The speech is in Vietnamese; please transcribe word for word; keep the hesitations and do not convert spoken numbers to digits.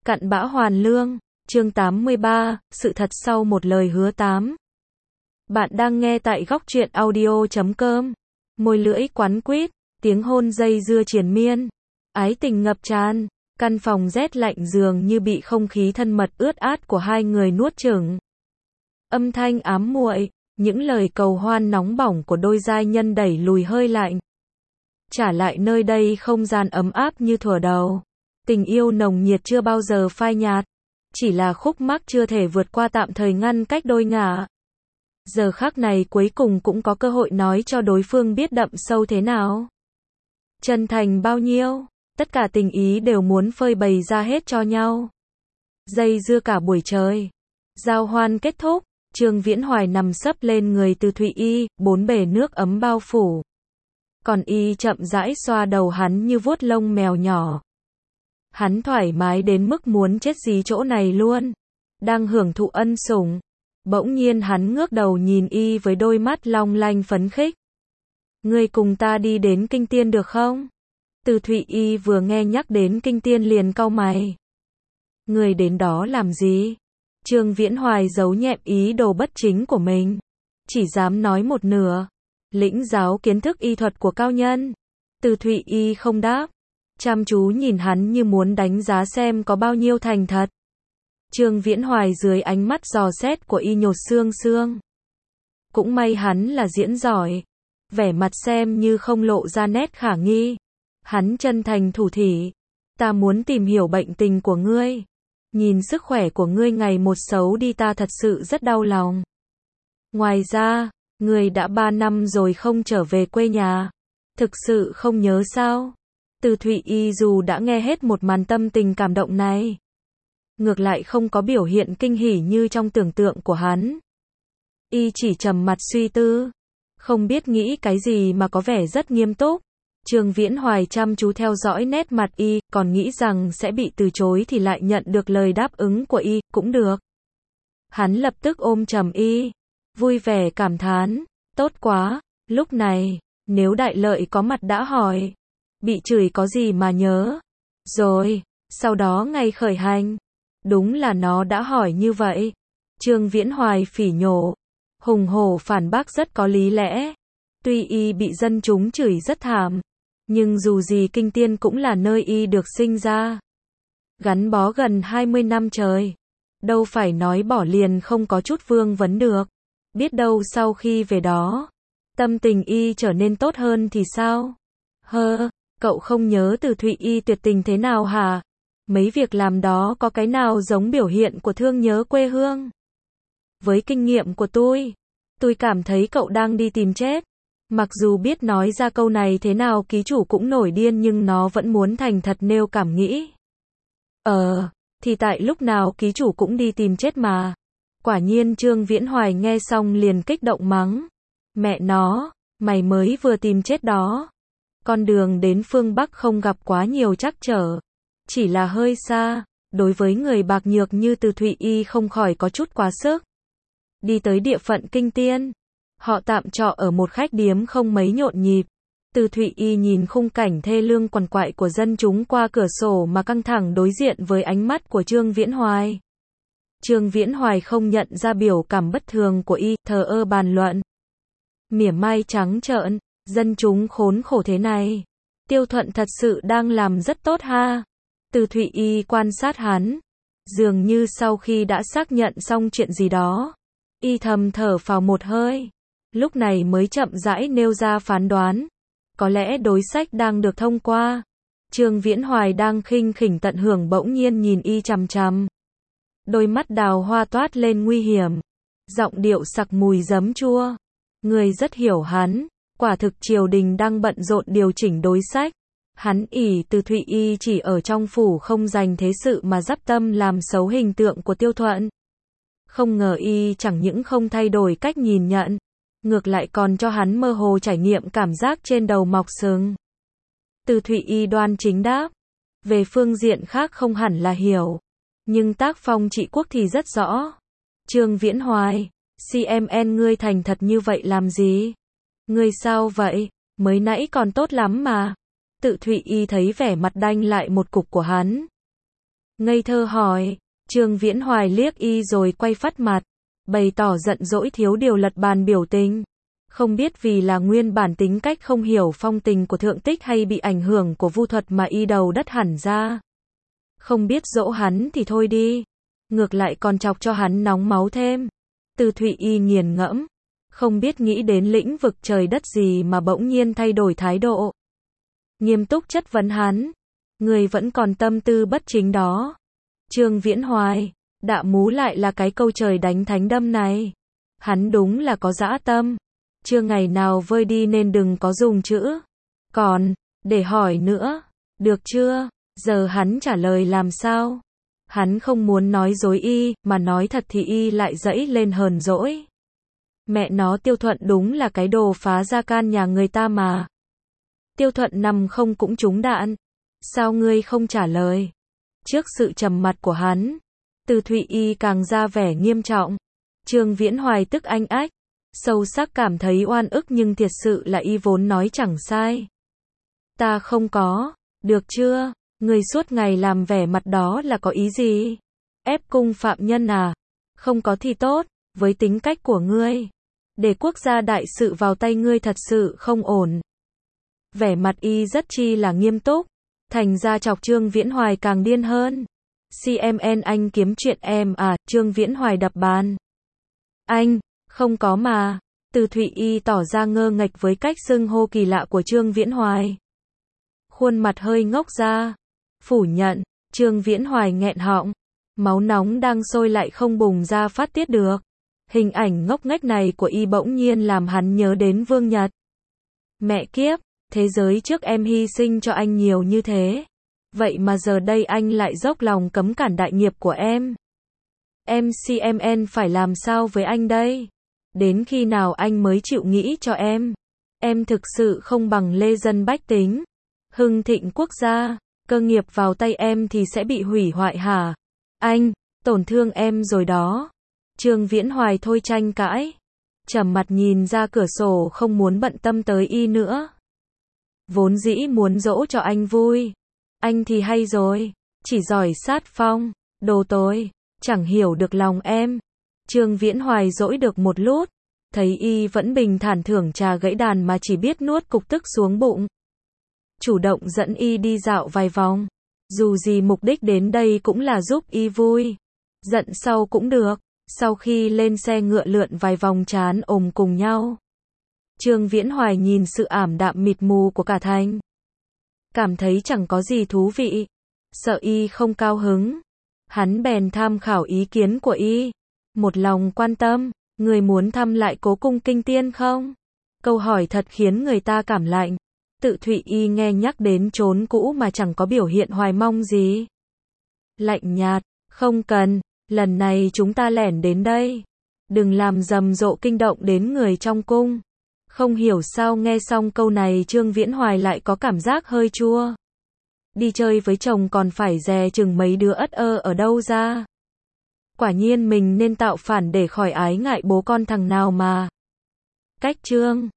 Cặn bã hoàn lương, chương tám mươi ba, sự thật sau một lời hứa tám. Bạn đang nghe tại góc truyện audio chấm com. Môi lưỡi quắn quýt, tiếng hôn dây dưa triền miên, ái tình ngập tràn, căn phòng rét lạnh dường như bị không khí thân mật ướt át của hai người nuốt chửng. Âm thanh ám muội, những lời cầu hoan nóng bỏng của đôi giai nhân đẩy lùi hơi lạnh. Trả lại nơi đây không gian ấm áp như thuở đầu. Tình yêu nồng nhiệt chưa bao giờ phai nhạt, chỉ là khúc mắc chưa thể vượt qua tạm thời ngăn cách đôi ngả. Giờ khắc này cuối cùng cũng có cơ hội nói cho đối phương biết đậm sâu thế nào. Chân thành bao nhiêu, tất cả tình ý đều muốn phơi bày ra hết cho nhau. Dây dưa cả buổi trời. Giao hoan kết thúc, Trương Viễn Hoài nằm sấp lên người Từ Thụy Y, bốn bể nước ấm bao phủ. Còn y chậm rãi xoa đầu hắn như vuốt lông mèo nhỏ. Hắn thoải mái đến mức muốn chết gì chỗ này luôn. Đang hưởng thụ ân sủng. Bỗng nhiên hắn ngước đầu nhìn y với đôi mắt long lanh phấn khích. Ngươi cùng ta đi đến Kinh Tiên được không? Từ Thụy Y vừa nghe nhắc đến Kinh Tiên liền cau mày. Ngươi đến đó làm gì? Trương Viễn Hoài giấu nhẹm ý đồ bất chính của mình. Chỉ dám nói một nửa. Lĩnh giáo kiến thức y thuật của cao nhân. Từ Thụy Y không đáp. Chăm chú nhìn hắn như muốn đánh giá xem có bao nhiêu thành thật. Trương Viễn Hoài dưới ánh mắt dò xét của y nhột xương xương. Cũng may hắn là diễn giỏi. Vẻ mặt xem như không lộ ra nét khả nghi. Hắn chân thành thủ thỉ. Ta muốn tìm hiểu bệnh tình của ngươi. Nhìn sức khỏe của ngươi ngày một xấu đi ta thật sự rất đau lòng. Ngoài ra, ngươi đã ba năm rồi không trở về quê nhà. Thực sự không nhớ sao? Từ Thụy Y dù đã nghe hết một màn tâm tình cảm động này, ngược lại không có biểu hiện kinh hỉ như trong tưởng tượng của hắn. Y chỉ trầm mặt suy tư, không biết nghĩ cái gì mà có vẻ rất nghiêm túc. Trương Viễn Hoài chăm chú theo dõi nét mặt y, còn nghĩ rằng sẽ bị từ chối thì lại nhận được lời đáp ứng của y, cũng được. Hắn lập tức ôm chầm y, vui vẻ cảm thán, tốt quá. Lúc này, nếu Đại Lợi có mặt đã hỏi, bị chửi có gì mà nhớ. Rồi, sau đó ngày khởi hành. Đúng là nó đã hỏi như vậy. Trương Viễn Hoài phỉ nhổ, hùng hổ phản bác rất có lý lẽ. Tuy y bị dân chúng chửi rất thảm, nhưng dù gì Kinh Tiên cũng là nơi y được sinh ra. Gắn bó gần hai mươi năm trời. Đâu phải nói bỏ liền không có chút vương vấn được. Biết đâu sau khi về đó, tâm tình y trở nên tốt hơn thì sao? Hơ, cậu không nhớ Từ Thụy Y tuyệt tình thế nào hả? Mấy việc làm đó có cái nào giống biểu hiện của thương nhớ quê hương? Với kinh nghiệm của tôi, tôi cảm thấy cậu đang đi tìm chết. Mặc dù biết nói ra câu này thế nào ký chủ cũng nổi điên nhưng nó vẫn muốn thành thật nêu cảm nghĩ. Ờ, thì tại lúc nào ký chủ cũng đi tìm chết mà. Quả nhiên Trương Viễn Hoài nghe xong liền kích động mắng. Mẹ nó, mày mới vừa tìm chết đó. Con đường đến phương Bắc không gặp quá nhiều trắc trở. Chỉ là hơi xa, đối với người bạc nhược như Từ Thụy Y không khỏi có chút quá sức. Đi tới địa phận Kinh Tiên, họ tạm trọ ở một khách điếm không mấy nhộn nhịp. Từ Thụy Y nhìn khung cảnh thê lương quằn quại của dân chúng qua cửa sổ mà căng thẳng đối diện với ánh mắt của Trương Viễn Hoài. Trương Viễn Hoài không nhận ra biểu cảm bất thường của y, thờ ơ bàn luận. Mỉa mai trắng trợn, dân chúng khốn khổ thế này. Tiêu Thuận thật sự đang làm rất tốt ha. Từ Thụy Y quan sát hắn. Dường như sau khi đã xác nhận xong chuyện gì đó, y thầm thở phào một hơi. Lúc này mới chậm rãi nêu ra phán đoán. Có lẽ đối sách đang được thông qua. Trương Viễn Hoài đang khinh khỉnh tận hưởng bỗng nhiên nhìn y chằm chằm. Đôi mắt đào hoa toát lên nguy hiểm. Giọng điệu sặc mùi giấm chua. Người rất hiểu hắn. Quả thực triều đình đang bận rộn điều chỉnh đối sách. Hắn ỷ Từ Thụy Y chỉ ở trong phủ không dành thế sự mà dắp tâm làm xấu hình tượng của Tiêu Thuận. Không ngờ y chẳng những không thay đổi cách nhìn nhận, ngược lại còn cho hắn mơ hồ trải nghiệm cảm giác trên đầu mọc sừng. Từ Thụy Y đoan chính đáp. Về phương diện khác không hẳn là hiểu, nhưng tác phong trị quốc thì rất rõ. Trương Viễn Hoài, xê em en ngươi thành thật như vậy làm gì? Ngươi sao vậy? Mới nãy còn tốt lắm mà. Từ Thụy Y thấy vẻ mặt đanh lại một cục của hắn. Ngây thơ hỏi. Trương Viễn Hoài liếc y rồi quay phắt mặt, bày tỏ giận dỗi thiếu điều lật bàn biểu tình. Không biết vì là nguyên bản tính cách không hiểu phong tình của Thượng Tích hay bị ảnh hưởng của Vu Thuật mà y đầu đất hẳn ra. Không biết dỗ hắn thì thôi đi, ngược lại còn chọc cho hắn nóng máu thêm. Từ Thụy Y nghiền ngẫm, không biết nghĩ đến lĩnh vực trời đất gì mà bỗng nhiên thay đổi thái độ. Nghiêm túc chất vấn hắn, người vẫn còn tâm tư bất chính đó. Trương Viễn Hoài, đạ mú lại là cái câu trời đánh thánh đâm này. Hắn đúng là có dã tâm, chưa ngày nào vơi đi nên đừng có dùng chữ. Còn, để hỏi nữa, được chưa? Giờ hắn trả lời làm sao? Hắn không muốn nói dối y, mà nói thật thì y lại dẫy lên hờn dỗi. Mẹ nó Tiêu Thuận đúng là cái đồ phá gia can nhà người ta mà. Tiêu Thuận nằm không cũng trúng đạn. Sao ngươi không trả lời? Trước sự trầm mặc của hắn, Từ Thụy Y càng ra vẻ nghiêm trọng. Trương Viễn Hoài tức anh ách, sâu sắc cảm thấy oan ức nhưng thiệt sự là y vốn nói chẳng sai. Ta không có, được chưa? Ngươi suốt ngày làm vẻ mặt đó là có ý gì? Ép cung phạm nhân à? Không có thì tốt, với tính cách của ngươi, để quốc gia đại sự vào tay ngươi thật sự không ổn. Vẻ mặt y rất chi là nghiêm túc, thành ra chọc Trương Viễn Hoài càng điên hơn. xê em en anh kiếm chuyện em à? Trương Viễn Hoài đập bàn. Anh, không có mà. Từ Thụy Y tỏ ra ngơ nghệch với cách xưng hô kỳ lạ của Trương Viễn Hoài. Khuôn mặt hơi ngốc ra. Phủ nhận. Trương Viễn Hoài nghẹn họng. Máu nóng đang sôi lại không bùng ra phát tiết được. Hình ảnh ngốc nghếch này của y bỗng nhiên làm hắn nhớ đến Vương Nhật. Mẹ kiếp, thế giới trước em hy sinh cho anh nhiều như thế. Vậy mà giờ đây anh lại dốc lòng cấm cản đại nghiệp của em. Em xê em en phải làm sao với anh đây? Đến khi nào anh mới chịu nghĩ cho em? Em thực sự không bằng lê dân bách tính. Hưng thịnh quốc gia, cơ nghiệp vào tay em thì sẽ bị hủy hoại hả? Anh, tổn thương em rồi đó. Trương Viễn Hoài thôi tranh cãi, trầm mặt nhìn ra cửa sổ không muốn bận tâm tới y nữa. Vốn dĩ muốn dỗ cho anh vui. Anh thì hay rồi, chỉ giỏi sát phong, đồ tối, chẳng hiểu được lòng em. Trương Viễn Hoài dỗi được một lút, thấy y vẫn bình thản thưởng trà gãy đàn mà chỉ biết nuốt cục tức xuống bụng. Chủ động dẫn y đi dạo vài vòng, dù gì mục đích đến đây cũng là giúp y vui. Giận sau cũng được. Sau khi lên xe ngựa lượn vài vòng chán ồm cùng nhau, Trương Viễn Hoài nhìn sự ảm đạm mịt mù của cả thành, cảm thấy chẳng có gì thú vị. Sợ y không cao hứng, hắn bèn tham khảo ý kiến của y, một lòng quan tâm. Người muốn thăm lại cố cung kinh tiên không? Câu hỏi thật khiến người ta cảm lạnh. Tự Thụy Y nghe nhắc đến chốn cũ mà chẳng có biểu hiện hoài mong gì. Lạnh nhạt, không cần. Lần này chúng ta lẻn đến đây, đừng làm rầm rộ kinh động đến người trong cung. Không hiểu sao nghe xong câu này Trương Viễn Hoài lại có cảm giác hơi chua. Đi chơi với chồng còn phải dè chừng mấy đứa ất ơ ở đâu ra. Quả nhiên mình nên tạo phản để khỏi ái ngại bố con thằng nào mà. Cách Trương